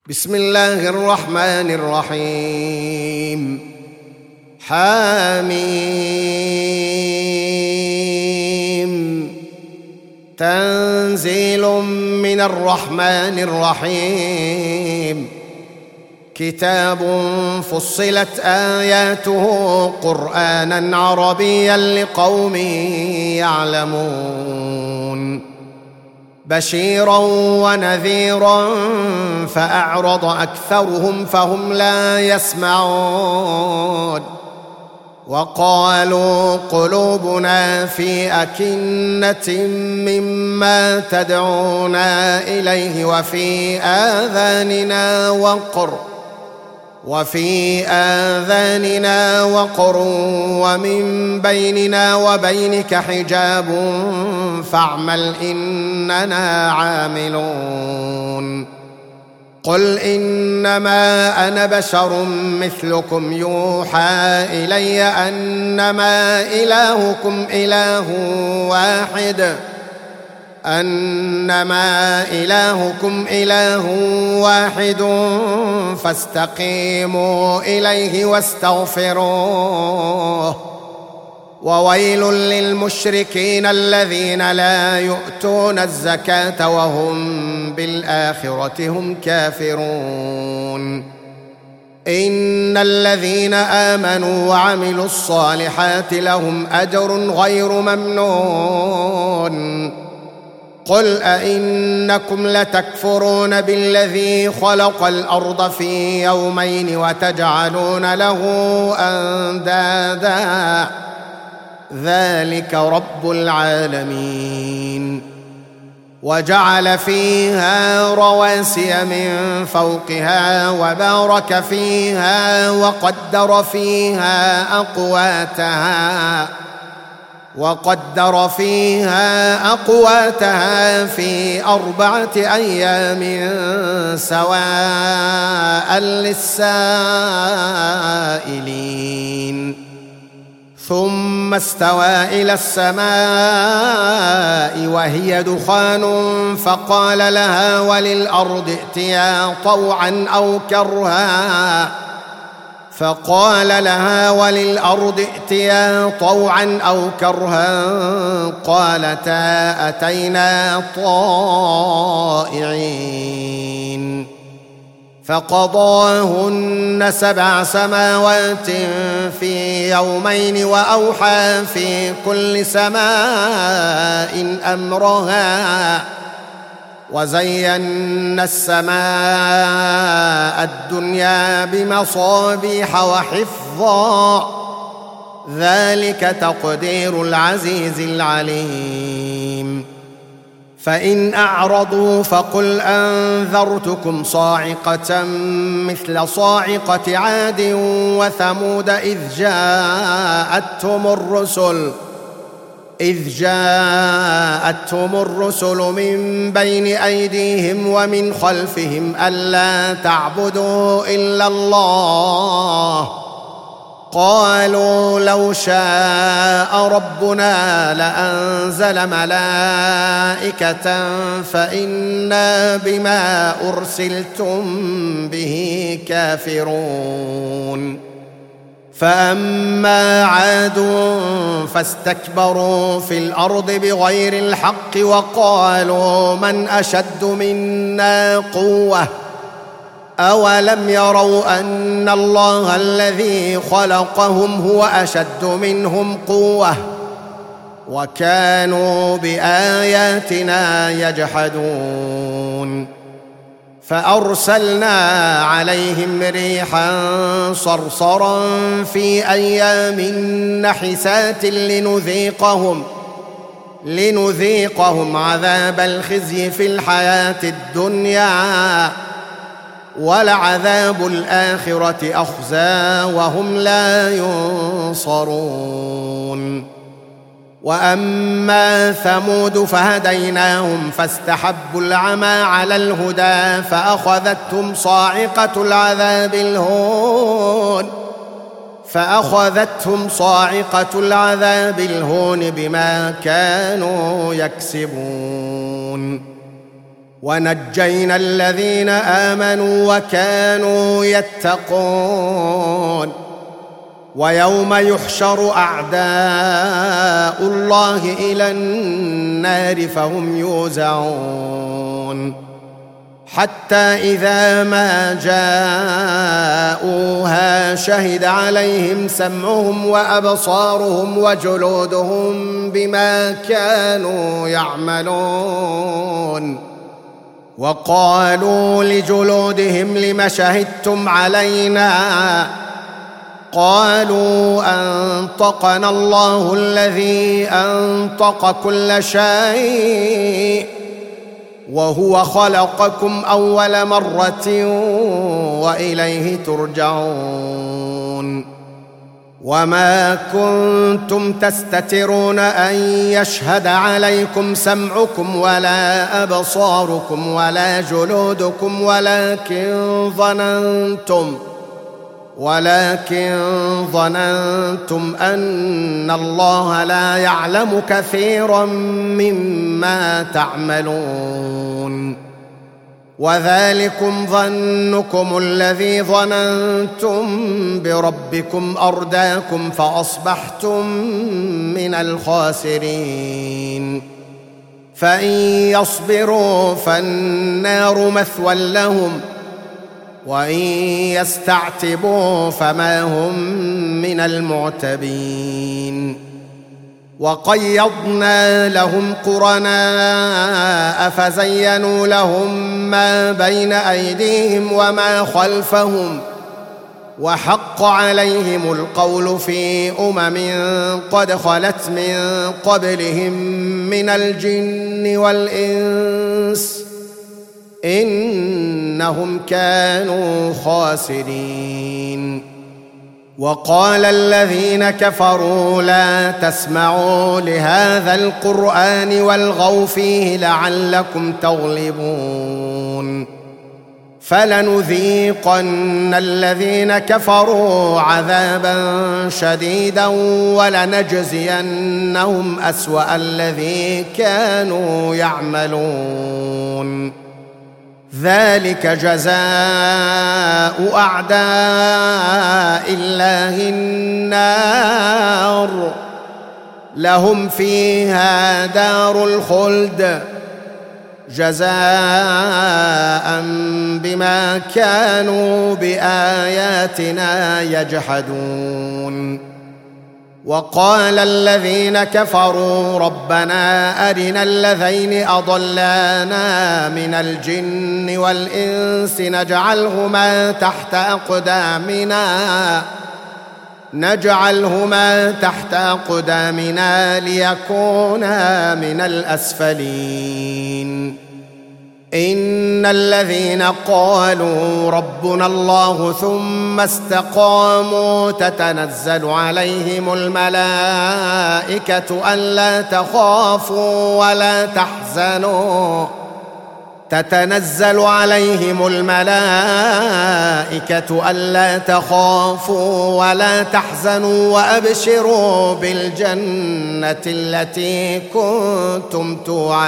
بسم الله الرحمن الرحيم. حميم. تنزيل من الرحمن الرحيم. كتاب فصلت آياته قرآنا عربيا لقوم يعلمون، بشيرا ونذيرا فأعرض أكثرهم فهم لا يسمعون. وقالوا قلوبنا في أكنة مما تدعونا إليه وفي آذاننا وقر ومن بيننا وبينك حجاب فاعمل إننا عاملون. قل إنما أنا بشر مثلكم يوحى إلي أنما إلهكم إله واحد فاستقيموا إليه واستغفروه. وويل للمشركين الذين لا يؤتون الزكاة وهم بالآخرة هم كافرون. إن الذين آمنوا وعملوا الصالحات لهم أجر غير ممنون. قل أئنكم لتكفرون بالذي خلق الأرض في يومين وتجعلون له أندادا ذلك رب العالمين. وجعل فيها رواسي من فوقها وبارك فيها وقدر فيها أقواتها في 4 أيام سواء للسائلين. ثم استوى إلى السماء وهي دخان فقال لها وللأرض ائتيا طوعا أو كرها قالتا أتينا طائعين. فقضاهن 7 سماوات في يومين وأوحى في كل سماء أمرها وزينا السماء الدنيا بمصابيح وحفظا ذلك تقدير العزيز العليم. فإن أعرضوا فقل أنذرتكم صاعقة مثل صاعقة عاد وثمود إذ جاءتهم الرسل من بين أيديهم ومن خلفهم ألا تعبدوا إلا الله قالوا لو شاء ربنا لأنزل ملائكة فإنا بما أرسلتم به كافرون. فأما عاد فاستكبروا في الأرض بغير الحق وقالوا من أشد منا قوة أولم يروا أن الله الذي خلقهم هو أشد منهم قوة وكانوا بآياتنا يجحدون. فأرسلنا عليهم ريحا صرصرا في أيام نحسات لنذيقهم عذاب الخزي في الحياة الدنيا ولعذاب الآخرة أخزى وهم لا ينصرون. وأما ثمود فهديناهم فاستحبوا العمى على الهدى فأخذتهم صاعقة العذاب الهون بما كانوا يكسبون. ونجينا الذين آمنوا وكانوا يتقون. ويوم يحشر أعداء الله إلى النار فهم يوزعون حتى إذا ما جاءوها شهد عليهم سمعهم وأبصارهم وجلودهم بما كانوا يعملون. وقالوا لجلودهم لم شهدتم علينا؟ قالوا أنطقنا الله الذي أنطق كل شيء وهو خلقكم أول مرة وإليه ترجعون. وما كنتم تستترون أن يشهد عليكم سمعكم ولا أبصاركم ولا جلودكم ولكن ظننتم أن الله لا يعلم كثيرا مما تعملون. وذلكم ظنكم الذي ظننتم بربكم أرداكم فأصبحتم من الخاسرين. فإن يصبروا فالنار مثوى لهم وإن يستعتبوا فما هم من المعتبين. وقيضنا لهم قرناء فزينوا لهم ما بين أيديهم وما خلفهم وحق عليهم القول في قد خلت من قبلهم من الجن والإنس إنهم كانوا خاسرين. وقال الذين كفروا لا تسمعوا لهذا القرآن والغوا فيه لعلكم تغلبون. فلنذيقن الذين كفروا عذابا شديدا ولنجزينهم أسوأ الذي كانوا يعملون. ذلك جزاء أعداء الله النار لهم فيها دار الخلد جزاء بما كانوا بآياتنا يجحدون. وقال الذين كفروا ربنا أرنا الذين أضلانا من الجن والإنس نجعلهما تحت أقدامنا ليكونا من الأسفلين. إن الذين قالوا ربنا الله ثم استقاموا تتنزل عليهم الملائكة ألا تخافوا ولا تحزنوا وأبشروا بالجنة التي كنتم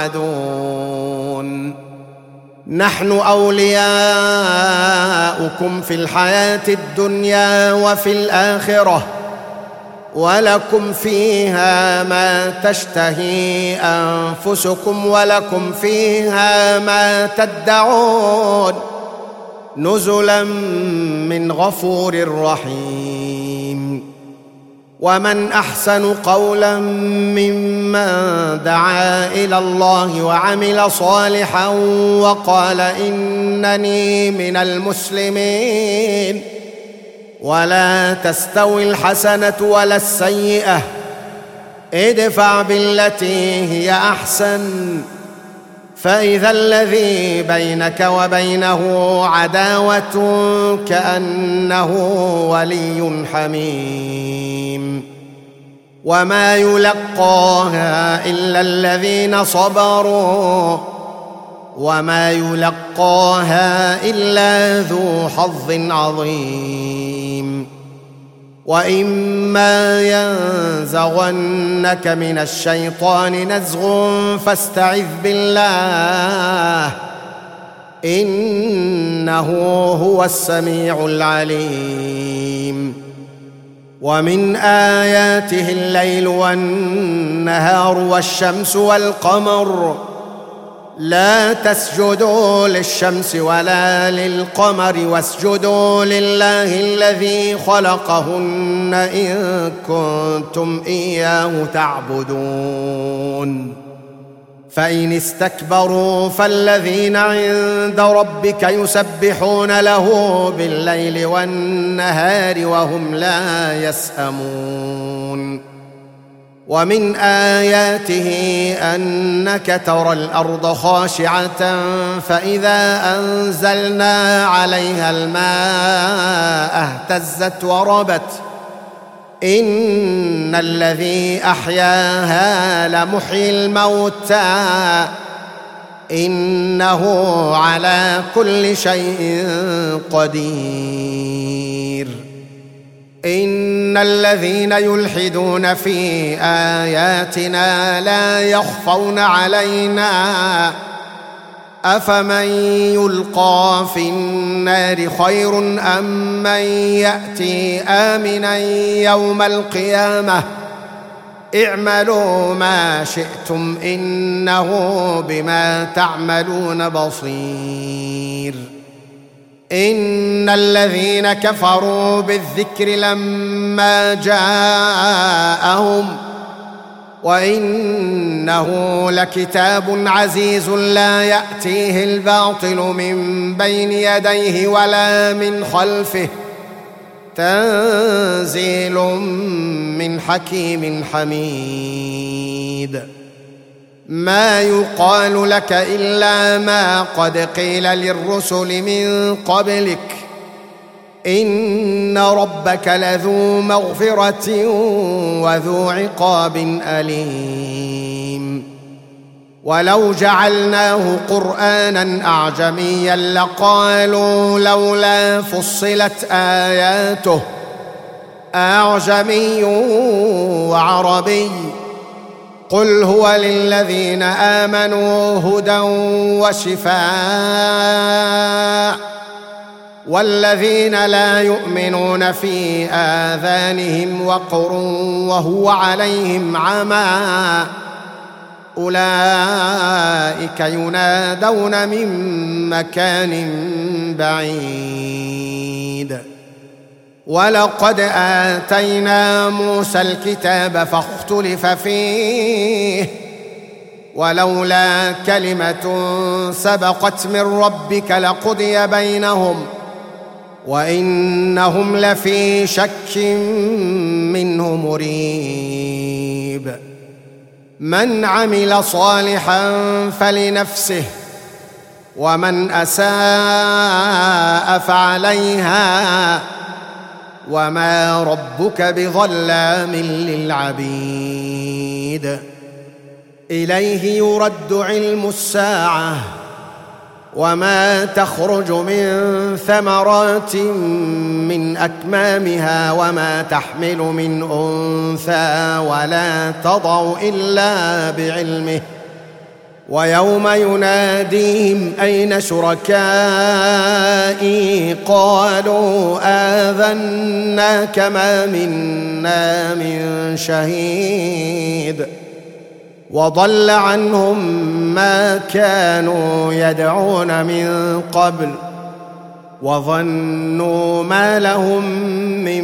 توعدون. نحن أولياؤكم في الحياة الدنيا وفي الآخرة ولكم فيها ما تشتهي أنفسكم ولكم فيها ما تدعون نزلا من غفور رحيم. ومن أحسن قولا ممن دعا إلى الله وعمل صالحا وقال إنني من المسلمين. ولا تستوي الحسنة ولا السيئة ادفع بالتي هي أحسن فإذا الذي بينك وبينه عداوة كأنه ولي حميم. وما يلقاها إلا الذين صبروا وما يلقاها إلا ذو حظ عظيم. وإما ينزغنك من الشيطان نزغ فاستعذ بالله إنه هو السميع العليم. ومن آياته الليل والنهار والشمس والقمر لا تسجدوا للشمس ولا للقمر واسجدوا لله الذي خلقهن إن كنتم إياه تعبدون. فإن استكبروا فالذين عند ربك يسبحون له بالليل والنهار وهم لا يسأمون. ومن آياته أنك ترى الأرض خاشعة فإذا أنزلنا عليها الماء اهتزت وربت إن الذي أحياها لمحيي الموتى إنه على كل شيء قدير. إن الذين يلحدون في آياتنا لا يخفون علينا أفمن يلقى في النار خير أم من يأتي آمنا يوم القيامة اعملوا ما شئتم إنه بما تعملون بصير. إن الذين كفروا بالذكر لما جاءهم وإنه لكتاب عزيز لا يأتيه الباطل من بين يديه ولا من خلفه تنزيل من حكيم حميد. ما يقال لك إلا ما قد قيل للرسل من قبلك إن ربك لذو مغفرة وذو عقاب أليم. ولو جعلناه قرآنا أعجميا لقالوا لولا فصلت آياته أعجمي وعربي قل هو للذين آمنوا هدى وشفاء والذين لا يؤمنون في آذانهم وقر وهو عليهم عمى أولئك ينادون من مكان بعيد. ولقد آتينا موسى الكتاب فاختلف فيه ولولا كلمة سبقت من ربك لقضي بينهم وإنهم لفي شك منه مريب. من عمل صالحا فلنفسه ومن أساء فعليها وما ربك بظلام للعبيد. إليه يرد علم الساعة وما تخرج من ثمرات من أكمامها وما تحمل من أنثى ولا تضع إلا بعلمه ويوم يناديهم أين شركائي قالوا آذناك ما منا من شهيد وضل عنهم ما كانوا يدعون من قبل وظنوا ما لهم من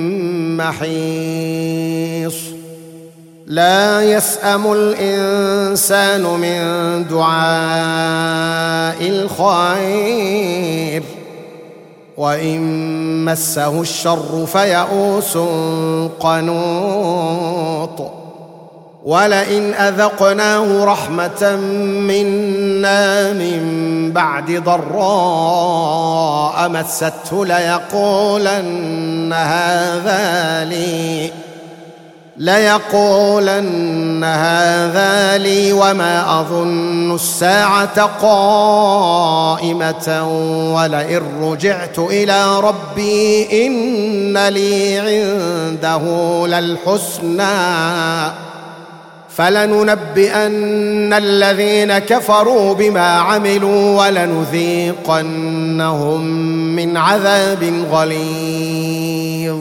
محيص. لا يسأم الإنسان من دعاء الخير وإن مسه الشر فيئوس قنوط. ولئن أذقناه رحمة منا من بعد ضراء مسته ليقولن هذا لي وما أظن الساعة قائمة ولئن رجعت إلى ربي إن لي عنده للحسنى فلننبئن الذين كفروا بما عملوا ولنذيقنهم من عذاب غليظ.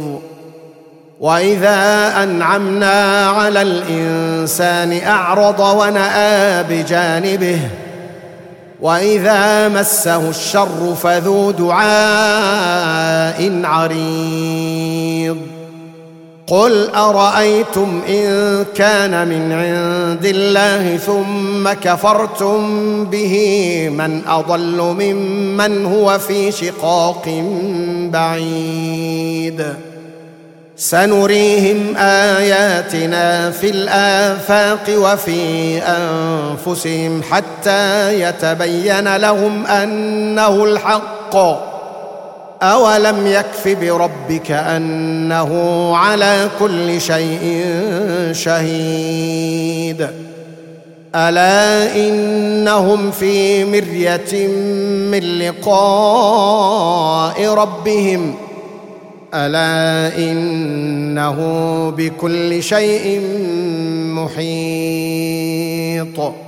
وإذا أنعمنا على الإنسان أعرض ونأى بجانبه وإذا مسه الشر فذو دعاء عريض. قل أرأيتم إن كان من عند الله ثم كفرتم به من أضل ممن هو في شقاق بعيد. سنريهم آياتنا في الآفاق وفي أنفسهم حتى يتبين لهم أنه الحق. أولم يكف بربك أنه على كل شيء شهيد. ألا إنهم في مرية من لقاء ربهم ألا إنه بكل شيء محيط.